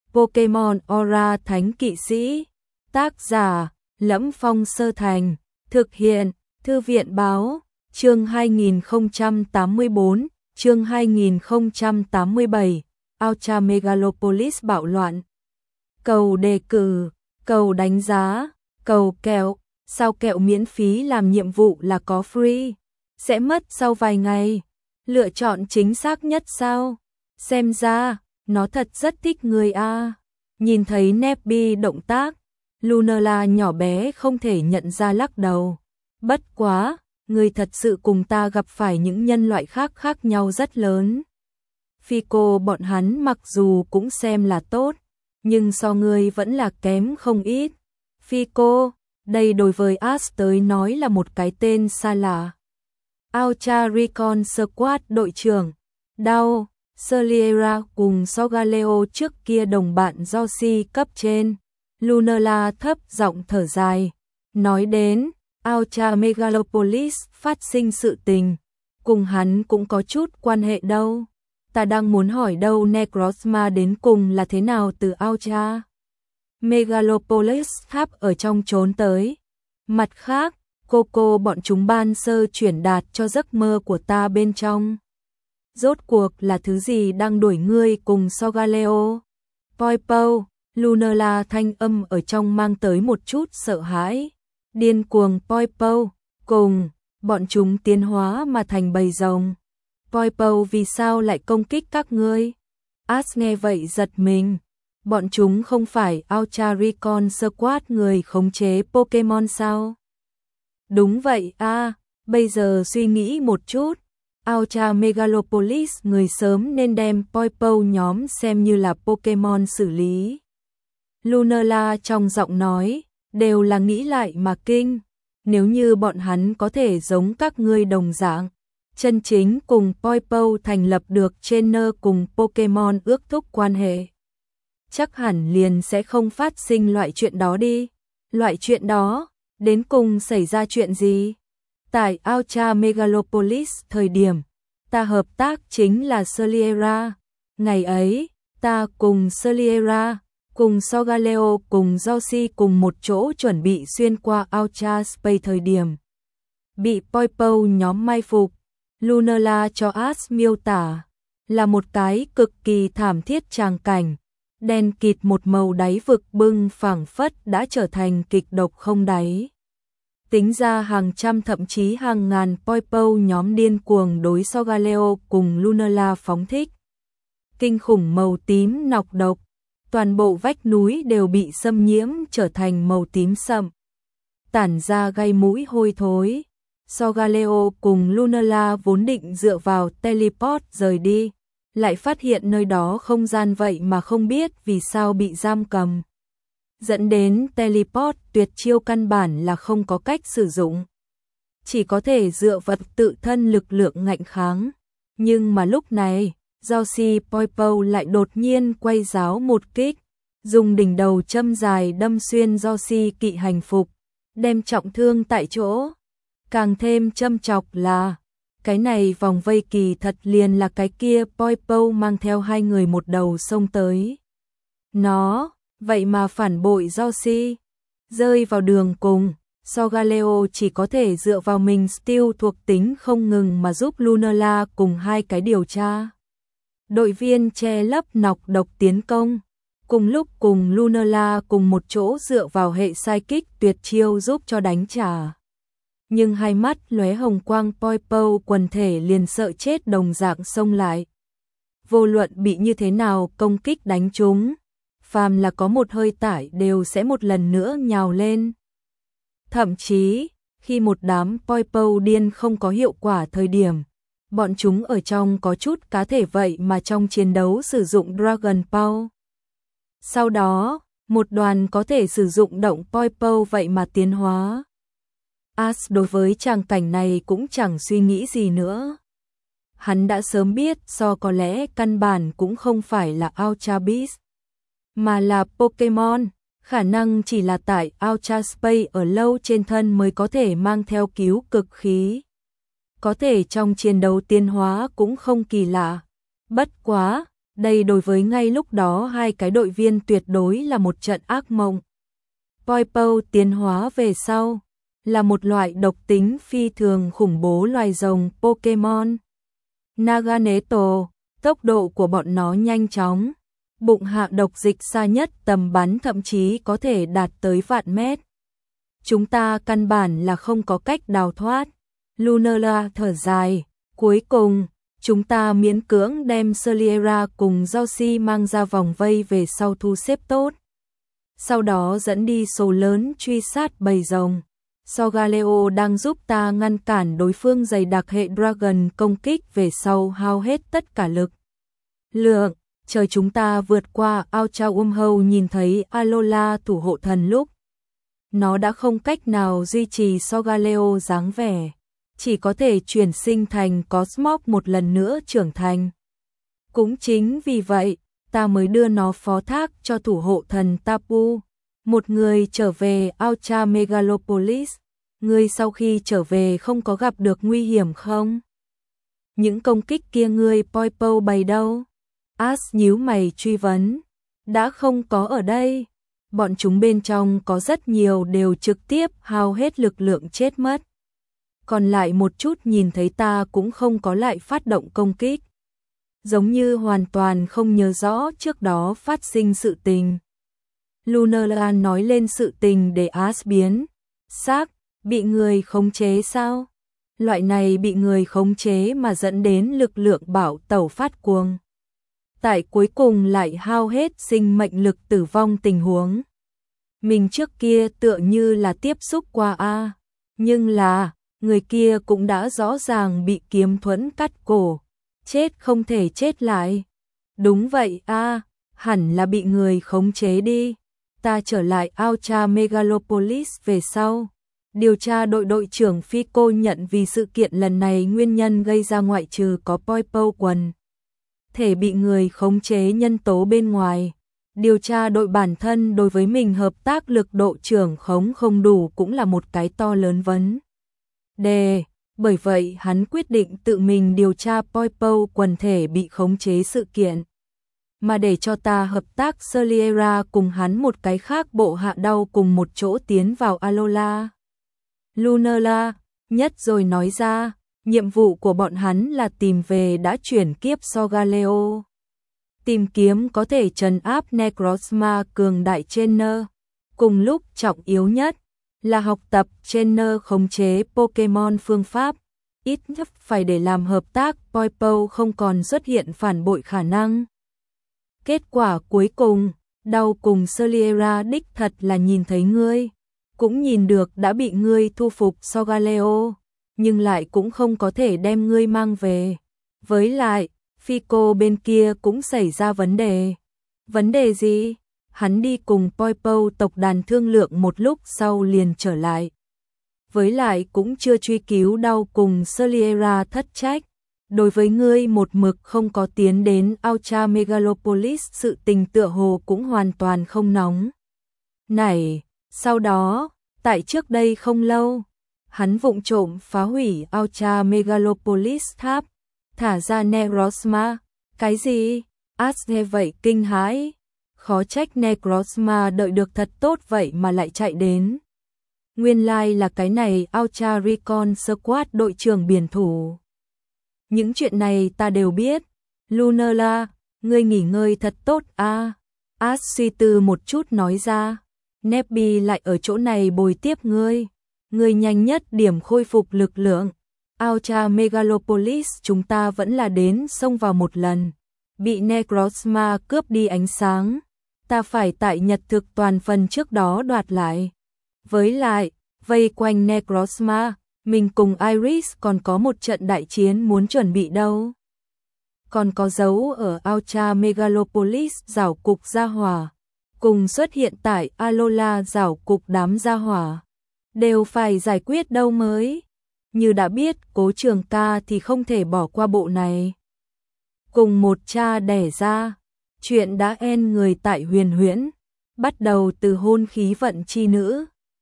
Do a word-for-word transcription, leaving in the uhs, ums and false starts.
Pokemon Aura Thánh Kỵ Sĩ. Tác giả Lẫm Phong Sơ Thành. Thực hiện Thư viện Báo. Chương hai nghìn không trăm tám mươi tư, chương hai nghìn không trăm tám mươi bảy, Ultra Megalopolis bạo loạn. Cầu đề cử, cầu đánh giá, cầu kẹo, sao kẹo miễn phí làm nhiệm vụ là có free, sẽ mất sau vài ngày. Lựa chọn chính xác nhất sao? Xem ra, nó thật rất thích người a. Nhìn thấy Nebby động tác, Lunala nhỏ bé không thể nhận ra lắc đầu. Bất quá, người thật sự cùng ta gặp phải những nhân loại khác khác nhau rất lớn. Fico bọn hắn mặc dù cũng xem là tốt, nhưng so ngươi vẫn là kém không ít. Fico, đây đối với Ash tới nói là một cái tên xa lạ. Ultra Recon Squad đội trưởng, đau, Saliera cùng Sogaleo trước kia đồng bạn Yoshi cấp trên. Lunala thấp giọng thở dài, nói đến Ultra Megalopolis phát sinh sự tình, cùng hắn cũng có chút quan hệ đâu. Ta đang muốn hỏi đâu Necrozma đến cùng là thế nào từ Ultra Megalopolis tháp ở trong trốn tới. Mặt khác, Coco bọn chúng ban sơ chuyển đạt cho giấc mơ của ta bên trong. Rốt cuộc là thứ gì đang đuổi ngươi cùng Sogaleo? Poipo, Lunala thanh âm ở trong mang tới một chút sợ hãi. Điên cuồng Poipo, cùng, bọn chúng tiến hóa mà thành bầy rồng. Poipo vì sao lại công kích các ngươi? Ash nghe vậy giật mình. Bọn chúng không phải Ultra Recon Squad người khống chế Pokemon sao? Đúng vậy a, à, bây giờ suy nghĩ một chút. Ultra Megalopolis người sớm nên đem Poipo nhóm xem như là Pokemon xử lý. Lunala trong giọng nói, đều là nghĩ lại mà kinh. Nếu như bọn hắn có thể giống các ngươi đồng dạng, chân chính cùng Poipo thành lập được trainer cùng Pokemon ước thúc quan hệ, chắc hẳn liền sẽ không phát sinh loại chuyện đó đi. Loại chuyện đó, đến cùng xảy ra chuyện gì? Tại Ultra Megalopolis thời điểm, ta hợp tác chính là Saliera. Ngày ấy, ta cùng Saliera, cùng Sogaleo cùng Yoshi cùng một chỗ chuẩn bị xuyên qua Ultra Space thời điểm. Bị Poipo nhóm mai phục. Lunala cho Ash miêu tả là một cái cực kỳ thảm thiết tràng cảnh. Đen kịt một màu đáy vực bưng phảng phất đã trở thành kịch độc không đáy. Tính ra hàng trăm thậm chí hàng ngàn Poipo nhóm điên cuồng đối Sogaleo cùng Lunala phóng thích. Kinh khủng màu tím nọc độc, toàn bộ vách núi đều bị xâm nhiễm trở thành màu tím sậm, tản ra gây mũi hôi thối. Sogaleo cùng Lunala vốn định dựa vào teleport rời đi, lại phát hiện nơi đó không gian vậy mà không biết vì sao bị giam cầm. Dẫn đến teleport tuyệt chiêu căn bản là không có cách sử dụng. Chỉ có thể dựa vật tự thân lực lượng ngạnh kháng. Nhưng mà lúc này, Yoshi Poipo lại đột nhiên quay giáo một kích, dùng đỉnh đầu châm dài đâm xuyên Yoshi kỵ hành phục, đem trọng thương tại chỗ. Càng thêm châm chọc là, cái này vòng vây kỳ thật liền là cái kia Poipo mang theo hai người một đầu xông tới. Nó, vậy mà phản bội Yoshi, rơi vào đường cùng, Sogaleo chỉ có thể dựa vào mình Steel thuộc tính không ngừng mà giúp Lunala cùng hai cái điều tra. Đội viên che lấp nọc độc tiến công, cùng lúc cùng Lunala cùng một chỗ dựa vào hệ psychic tuyệt chiêu giúp cho đánh trả. Nhưng hai mắt lóe hồng quang Poipo quần thể liền sợ chết đồng dạng xông lại. Vô luận bị như thế nào công kích đánh chúng, phàm là có một hơi tải đều sẽ một lần nữa nhào lên. Thậm chí, khi một đám Poipo điên không có hiệu quả thời điểm, bọn chúng ở trong có chút cá thể vậy mà trong chiến đấu sử dụng Dragon Ball. Sau đó, một đoàn có thể sử dụng động Poipo vậy mà tiến hóa. Ash đối với tràng cảnh này cũng chẳng suy nghĩ gì nữa. Hắn đã sớm biết so có lẽ căn bản cũng không phải là Ultra Beast, mà là Pokemon, khả năng chỉ là tại Ultra Space ở lâu trên thân mới có thể mang theo cứu cực khí. Có thể trong chiến đấu tiến hóa cũng không kỳ lạ. Bất quá, Đây đối với ngay lúc đó hai cái đội viên tuyệt đối là một trận ác mộng. Poipole tiến hóa về sau, là một loại độc tính phi thường khủng bố loài rồng Pokemon. Naganeto, tốc độ của bọn nó nhanh chóng, bụng hạ độc dịch xa nhất tầm bắn thậm chí có thể đạt tới vạn mét. Chúng ta căn bản là không có cách đào thoát. Lunala thở dài, cuối cùng, chúng ta miễn cưỡng đem Saliera cùng Joshi mang ra vòng vây về sau thu xếp tốt. Sau đó dẫn đi số lớn truy sát bầy rồng. Solgaleo đang giúp ta ngăn cản đối phương dày đặc hệ Dragon công kích về sau hao hết tất cả lực lượng. Chờ chúng ta vượt qua Ultra Wormhole nhìn thấy Alola thủ hộ thần lúc nó đã không cách nào duy trì Solgaleo dáng vẻ, chỉ có thể chuyển sinh thành Cosmog một lần nữa trưởng thành. Cũng chính vì vậy, ta mới đưa nó phó thác cho thủ hộ thần Tapu, một người trở về Ultra Megalopolis. Người sau khi trở về không có gặp được nguy hiểm không? Những công kích kia người Poipole bày đâu? Ash nhíu mày truy vấn. Đã không có ở đây. Bọn chúng bên trong có rất nhiều đều trực tiếp hao hết lực lượng chết mất. Còn lại một chút nhìn thấy ta cũng không có lại phát động công kích. Giống như hoàn toàn không nhớ rõ trước đó phát sinh sự tình. Lunala nói lên sự tình để Ash biến xác, bị người khống chế sao? Loại này bị người khống chế mà dẫn đến lực lượng bảo tẩu phát cuồng. Tại cuối cùng lại hao hết sinh mệnh lực tử vong tình huống. Mình trước kia tựa như là tiếp xúc qua a, nhưng là, người kia cũng đã rõ ràng bị kiếm thuẫn cắt cổ, chết không thể chết lại. Đúng vậy a, hẳn là bị người khống chế đi. Ta trở lại Ultra Megalopolis về sau. Điều tra đội đội trưởng Fico nhận vì sự kiện lần này nguyên nhân gây ra ngoại trừ có Poipole quần thể bị người khống chế nhân tố bên ngoài. Điều tra đội bản thân đối với mình hợp tác lực độ trưởng khống không đủ cũng là một cái to lớn vấn đề. Bởi vậy hắn quyết định tự mình điều tra Poipole quần thể bị khống chế sự kiện. Mà để cho ta hợp tác Saliera cùng hắn một cái khác bộ hạ đau cùng một chỗ tiến vào Alola. Lunala, nhất rồi nói ra, nhiệm vụ của bọn hắn là tìm về đã chuyển kiếp Solgaleo. Tìm kiếm có thể trấn áp Necrozma cường đại trainer. Cùng lúc trọng yếu nhất là học tập trainer khống chế Pokemon phương pháp. Ít nhất phải để làm hợp tác Poipole không còn xuất hiện phản bội khả năng. Kết quả cuối cùng, đau cùng Saliera đích thật là nhìn thấy ngươi. Cũng nhìn được đã bị ngươi thu phục Solgaleo, nhưng lại cũng không có thể đem ngươi mang về. Với lại, Fico bên kia cũng xảy ra vấn đề. Vấn đề gì? Hắn đi cùng Poipole tộc đàn thương lượng một lúc sau liền trở lại. Với lại cũng chưa truy cứu đau cùng Saliera thất trách. Đối với ngươi một mực không có tiến đến Ultra Megalopolis sự tình tựa hồ cũng hoàn toàn không nóng. Này, sau đó, tại trước đây không lâu, hắn vụng trộm phá hủy Ultra Megalopolis tháp, thả ra Necrozma. Cái gì? Ash nghe vậy kinh hãi. Khó trách Necrozma đợi được thật tốt vậy mà lại chạy đến. Nguyên lai like là cái này Ultra Recon Squad đội trưởng biển thủ. Những chuyện này ta đều biết. Lunala, ngươi nghỉ ngơi thật tốt a. Ash suy tư một chút nói ra. Nebby lại ở chỗ này bồi tiếp ngươi. Ngươi nhanh nhất điểm khôi phục lực lượng. Ultra Megalopolis chúng ta vẫn là đến xông vào một lần. Bị Necrozma cướp đi ánh sáng. Ta phải tại nhật thực toàn phần trước đó đoạt lại. Với lại, vây quanh Necrozma, mình cùng Iris còn có một trận đại chiến muốn chuẩn bị đâu. Còn có dấu ở Ultra Megalopolis rảo cục gia hỏa. Cùng xuất hiện tại Alola rảo cục đám gia hỏa. Đều phải giải quyết đâu mới. Như đã biết Cố Trường Ca thì không thể bỏ qua bộ này. Cùng một cha đẻ ra. Chuyện đã en người tại huyền huyễn. Bắt đầu từ hôn khí vận chi nữ.